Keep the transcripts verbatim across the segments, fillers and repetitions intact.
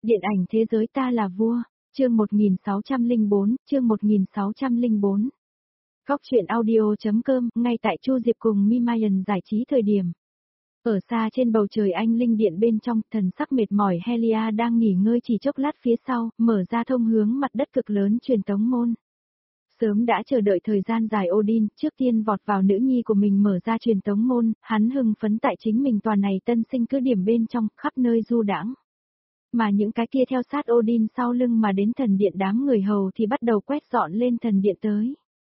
Điện ảnh thế giới ta là vua, chương một nghìn sáu trăm lẻ bốn, chương một nghìn sáu trăm lẻ bốn. Góc truyện audio.com, ngay tại Chu Diệp cùng Mimian giải trí thời điểm. Ở xa trên bầu trời anh linh điện bên trong, thần sắc mệt mỏi Helia đang nghỉ ngơi chỉ chốc lát phía sau, mở ra thông hướng mặt đất cực lớn truyền tống môn. Sớm đã chờ đợi thời gian dài Odin, trước tiên vọt vào nữ nhi của mình mở ra truyền tống môn, hắn hưng phấn tại chính mình toàn này tân sinh cứ điểm bên trong, khắp nơi du đãng. Mà những cái kia theo sát Odin sau lưng mà đến thần điện đám người hầu thì bắt đầu quét dọn lên thần điện tới.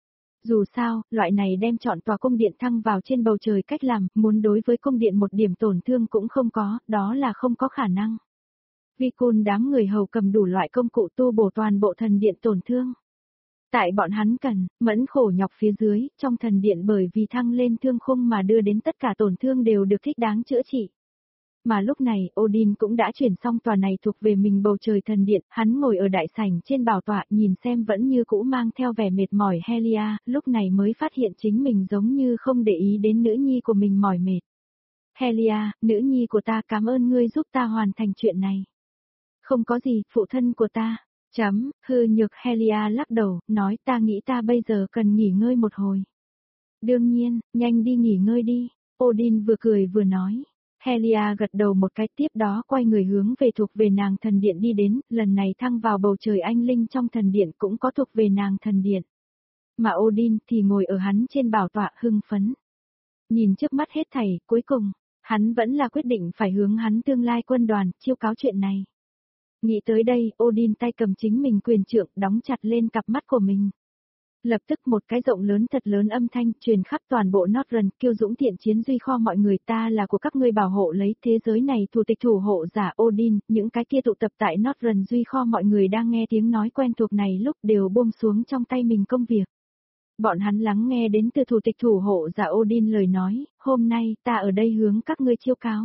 Dù sao, loại này đem chọn tòa cung điện thăng vào trên bầu trời cách làm, muốn đối với cung điện một điểm tổn thương cũng không có, đó là không có khả năng. Vi Cun đám người hầu cầm đủ loại công cụ tu bổ toàn bộ thần điện tổn thương. Tại bọn hắn cần, mẫn khổ nhọc phía dưới, trong thần điện bởi vì thăng lên thương khung mà đưa đến tất cả tổn thương đều được thích đáng chữa trị. Mà lúc này, Odin cũng đã chuyển xong tòa này thuộc về mình bầu trời thần điện, hắn ngồi ở đại sảnh trên bảo tọa nhìn xem vẫn như cũ mang theo vẻ mệt mỏi Helia, lúc này mới phát hiện chính mình giống như không để ý đến nữ nhi của mình mỏi mệt. Helia, nữ nhi của ta cảm ơn ngươi giúp ta hoàn thành chuyện này. Không có gì, phụ thân của ta. Chấm, hư nhược Helia lắc đầu, nói ta nghĩ ta bây giờ cần nghỉ ngơi một hồi. Đương nhiên, nhanh đi nghỉ ngơi đi, Odin vừa cười vừa nói. Helia gật đầu một cái tiếp đó quay người hướng về thuộc về nàng thần điện đi đến, lần này thăng vào bầu trời anh linh trong thần điện cũng có thuộc về nàng thần điện. Mà Odin thì ngồi ở hắn trên bảo tọa hưng phấn. Nhìn trước mắt hết thảy, cuối cùng, hắn vẫn là quyết định phải hướng hắn tương lai quân đoàn, chiêu cáo chuyện này. Nghĩ tới đây, Odin tay cầm chính mình quyền trượng đóng chặt lên cặp mắt của mình. Lập tức một cái rộng lớn thật lớn âm thanh truyền khắp toàn bộ Northern, kiêu dũng thiện chiến duy kho mọi người ta là của các ngươi bảo hộ lấy thế giới này thủ tịch thủ hộ giả Odin, những cái kia tụ tập tại Northern duy kho mọi người đang nghe tiếng nói quen thuộc này lúc đều buông xuống trong tay mình công việc. Bọn hắn lắng nghe đến từ thủ tịch thủ hộ giả Odin lời nói, hôm nay ta ở đây hướng các ngươi chiêu cáo.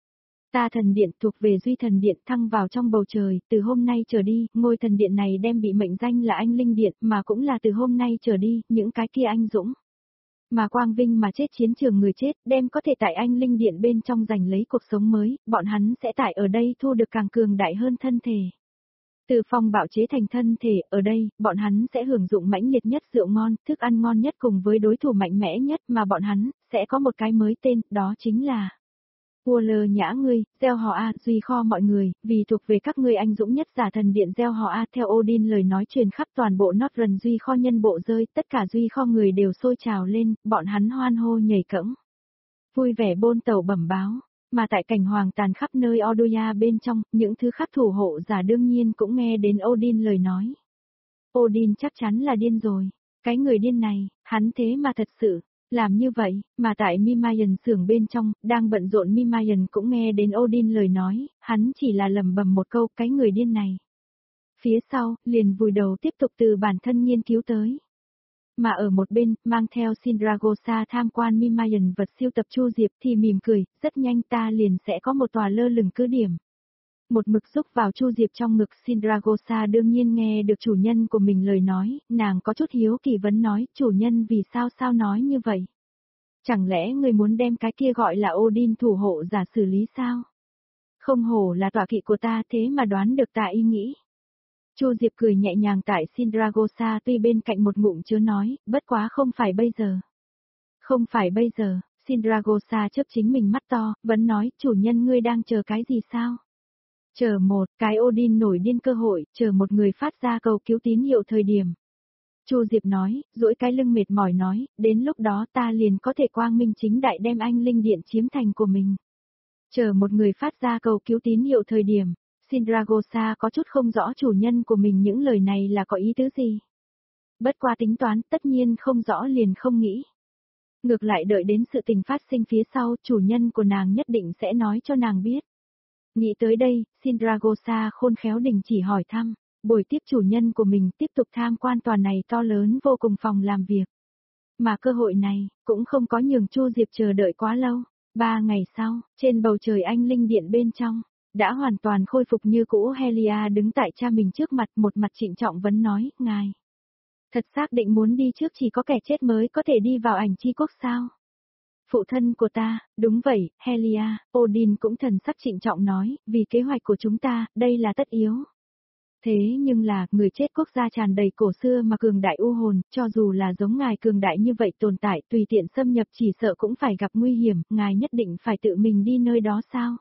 Ta thần điện thuộc về duy thần điện thăng vào trong bầu trời, từ hôm nay trở đi, ngôi thần điện này đem bị mệnh danh là anh linh điện, mà cũng là từ hôm nay trở đi, những cái kia anh dũng. Mà quang vinh mà chết chiến trường người chết, đem có thể tại anh linh điện bên trong giành lấy cuộc sống mới, bọn hắn sẽ tại ở đây thu được càng cường đại hơn thân thể. Từ phong bạo chế thành thân thể, ở đây, bọn hắn sẽ hưởng dụng mãnh liệt nhất rượu ngon, thức ăn ngon nhất cùng với đối thủ mạnh mẽ nhất mà bọn hắn, sẽ có một cái mới tên, đó chính là Vua lơ nhã ngươi, gieo họ A, duy kho mọi người, vì thuộc về các ngươi anh dũng nhất giả thần điện gieo họ A theo Odin lời nói truyền khắp toàn bộ Northern duy kho nhân bộ rơi, tất cả duy kho người đều sôi trào lên, bọn hắn hoan hô nhảy cẫng. Vui vẻ bôn tàu bẩm báo, mà tại cảnh hoàng tàn khắp nơi Odoya bên trong, những thứ khác thủ hộ giả đương nhiên cũng nghe đến Odin lời nói. Odin chắc chắn là điên rồi, cái người điên này, hắn thế mà thật sự. Làm như vậy, mà tại Mimian xưởng bên trong, đang bận rộn Mimian cũng nghe đến Odin lời nói, hắn chỉ là lẩm bẩm một câu cái người điên này. Phía sau, liền vùi đầu tiếp tục từ bản thân nghiên cứu tới. Mà ở một bên, mang theo Sindragosa tham quan Mimian vật siêu tập Chu Diệp thì mỉm cười, rất nhanh ta liền sẽ có một tòa lơ lửng cứ điểm. Một mực xúc vào Chu Diệp trong ngực Sindragosa đương nhiên nghe được chủ nhân của mình lời nói, nàng có chút hiếu kỳ vấn nói, chủ nhân vì sao sao nói như vậy? Chẳng lẽ người muốn đem cái kia gọi là Odin thủ hộ giả xử lý sao? Không hổ là tọa kỵ của ta thế mà đoán được ta ý nghĩ. Chu Diệp cười nhẹ nhàng tại Sindragosa tuy bên cạnh một ngụm chứa nói, bất quá không phải bây giờ. Không phải bây giờ, Sindragosa chớp chính mình mắt to, vẫn nói, chủ nhân ngươi đang chờ cái gì sao? Chờ một cái Odin nổi điên cơ hội, chờ một người phát ra cầu cứu tín hiệu thời điểm. Chu Diệp nói, duỗi cái lưng mệt mỏi nói, đến lúc đó ta liền có thể quang minh chính đại đem anh linh điện chiếm thành của mình. Chờ một người phát ra cầu cứu tín hiệu thời điểm, Sindragosa có chút không rõ chủ nhân của mình những lời này là có ý tứ gì. Bất qua tính toán tất nhiên không rõ liền không nghĩ. Ngược lại đợi đến sự tình phát sinh phía sau chủ nhân của nàng nhất định sẽ nói cho nàng biết. Nghĩ tới đây, Sindragosa khôn khéo đình chỉ hỏi thăm, bồi tiếp chủ nhân của mình tiếp tục tham quan tòa này to lớn vô cùng phòng làm việc. Mà cơ hội này, cũng không có nhường Chu Diệp chờ đợi quá lâu. Ba ngày sau, trên bầu trời anh linh điện bên trong, đã hoàn toàn khôi phục như cũ Helia đứng tại cha mình trước mặt một mặt trịnh trọng vấn nói, ngài. Thật xác định muốn đi trước chỉ có kẻ chết mới có thể đi vào ảnh chi quốc sao? Phụ thân của ta, đúng vậy, Helia, Odin cũng thần sắc trịnh trọng nói, vì kế hoạch của chúng ta, đây là tất yếu. Thế nhưng là, người chết quốc gia tràn đầy cổ xưa mà cường đại u hồn, cho dù là giống ngài cường đại như vậy tồn tại tùy tiện xâm nhập chỉ sợ cũng phải gặp nguy hiểm, ngài nhất định phải tự mình đi nơi đó sao?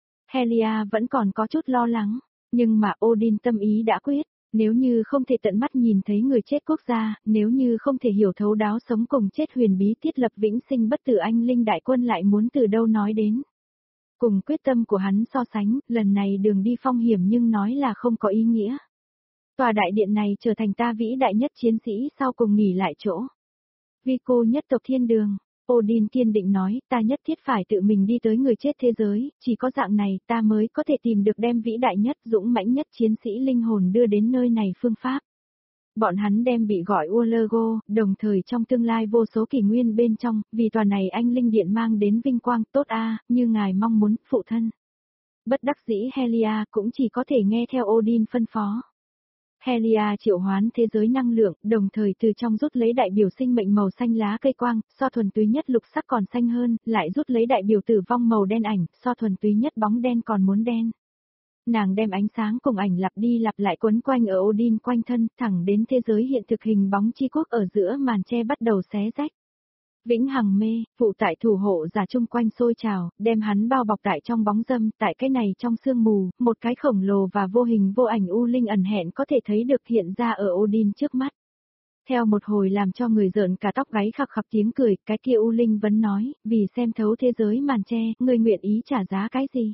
Helia vẫn còn có chút lo lắng, nhưng mà Odin tâm ý đã quyết, nếu như không thể tận mắt nhìn thấy người chết quốc gia, nếu như không thể hiểu thấu đáo sống cùng chết huyền bí thiết lập vĩnh sinh bất tử anh linh đại quân lại muốn từ đâu nói đến. Cùng quyết tâm của hắn so sánh, lần này đường đi phong hiểm nhưng nói là không có ý nghĩa. Tòa đại điện này trở thành ta vĩ đại nhất chiến sĩ sau cùng nghỉ lại chỗ. Vico nhất tộc thiên đường, Odin kiên định nói, ta nhất thiết phải tự mình đi tới người chết thế giới, chỉ có dạng này ta mới có thể tìm được đem vĩ đại nhất dũng mãnh nhất chiến sĩ linh hồn đưa đến nơi này phương pháp. Bọn hắn đem bị gọi Ulergo, đồng thời trong tương lai vô số kỷ nguyên bên trong, vì tòa này anh linh điện mang đến vinh quang tốt a, như ngài mong muốn, phụ thân. Bất đắc dĩ Helia cũng chỉ có thể nghe theo Odin phân phó. Helia triệu hoán thế giới năng lượng, đồng thời từ trong rút lấy đại biểu sinh mệnh màu xanh lá cây quang, so thuần túy nhất lục sắc còn xanh hơn, lại rút lấy đại biểu tử vong màu đen ảnh, so thuần túy nhất bóng đen còn muốn đen. Nàng đem ánh sáng cùng ảnh lặp đi lặp lại quấn quanh ở Odin quanh thân, thẳng đến thế giới hiện thực hình bóng chi quốc ở giữa màn che bắt đầu xé rách. Vĩnh hằng mê, phụ tại thủ hộ giả chung quanh sôi trào, đem hắn bao bọc tại trong bóng dâm, tại cái này trong sương mù, một cái khổng lồ và vô hình vô ảnh u linh ẩn hẹn có thể thấy được hiện ra ở Odin trước mắt. Theo một hồi làm cho người rợn cả tóc gáy khặc khặc tiếng cười, cái kia u linh vẫn nói, vì xem thấu thế giới màn che, người nguyện ý trả giá cái gì?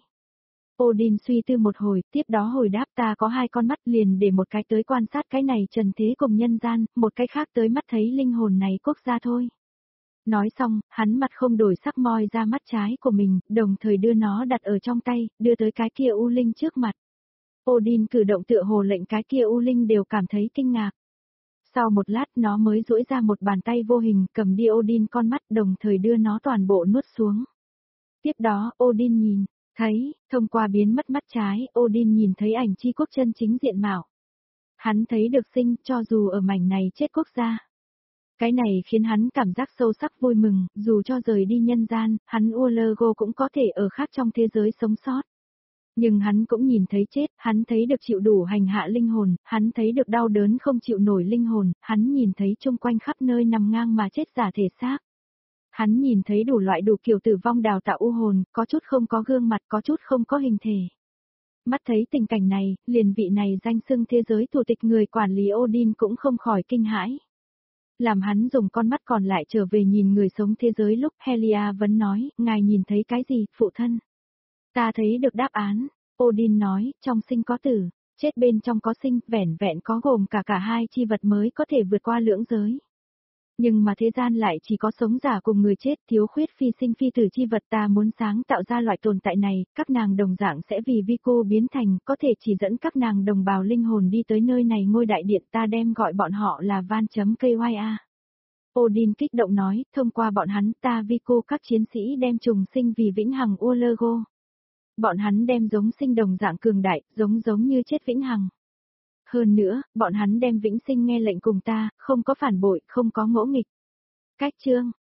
Odin suy tư một hồi, tiếp đó hồi đáp ta có hai con mắt liền để một cái tới quan sát cái này trần thế cùng nhân gian, một cái khác tới mắt thấy linh hồn này quốc gia thôi. Nói xong, hắn mặt không đổi sắc moi ra mắt trái của mình, đồng thời đưa nó đặt ở trong tay, đưa tới cái kia u linh trước mặt. Odin cử động tựa hồ lệnh cái kia u linh đều cảm thấy kinh ngạc. Sau một lát nó mới duỗi ra một bàn tay vô hình cầm đi Odin con mắt đồng thời đưa nó toàn bộ nuốt xuống. Tiếp đó, Odin nhìn, thấy, thông qua biến mất mắt trái, Odin nhìn thấy ảnh chi quốc chân chính diện mạo. Hắn thấy được sinh cho dù ở mảnh này chết quốc gia. Cái này khiến hắn cảm giác sâu sắc vui mừng, dù cho rời đi nhân gian, hắn Ulergo cũng có thể ở khác trong thế giới sống sót. Nhưng hắn cũng nhìn thấy chết, hắn thấy được chịu đủ hành hạ linh hồn, hắn thấy được đau đớn không chịu nổi linh hồn, hắn nhìn thấy chung quanh khắp nơi nằm ngang mà chết giả thể xác. Hắn nhìn thấy đủ loại đủ kiểu tử vong đào tạo u hồn, có chút không có gương mặt, có chút không có hình thể. Mắt thấy tình cảnh này, liền vị này danh xưng thế giới thủ tịch người quản lý Odin cũng không khỏi kinh hãi. Làm hắn dùng con mắt còn lại trở về nhìn người sống thế giới lúc Helia vẫn nói, ngài nhìn thấy cái gì, phụ thân? Ta thấy được đáp án, Odin nói, trong sinh có tử, chết bên trong có sinh, vẻn vẹn có gồm cả cả hai chi vật mới có thể vượt qua lưỡng giới. Nhưng mà thế gian lại chỉ có sống giả cùng người chết, thiếu khuyết phi sinh phi tử chi vật, ta muốn sáng tạo ra loại tồn tại này, các nàng đồng dạng sẽ vì Vico biến thành, có thể chỉ dẫn các nàng đồng bào linh hồn đi tới nơi này ngôi đại điện, ta đem gọi bọn họ là Van.Kya. Odin kích động nói, thông qua bọn hắn ta Vico các chiến sĩ đem trùng sinh vì vĩnh hằng Ulergo. Bọn hắn đem giống sinh đồng dạng cường đại, giống giống như chết vĩnh hằng. Hơn nữa, bọn hắn đem vĩnh sinh nghe lệnh cùng ta, không có phản bội, không có ngỗ nghịch. Cách chương,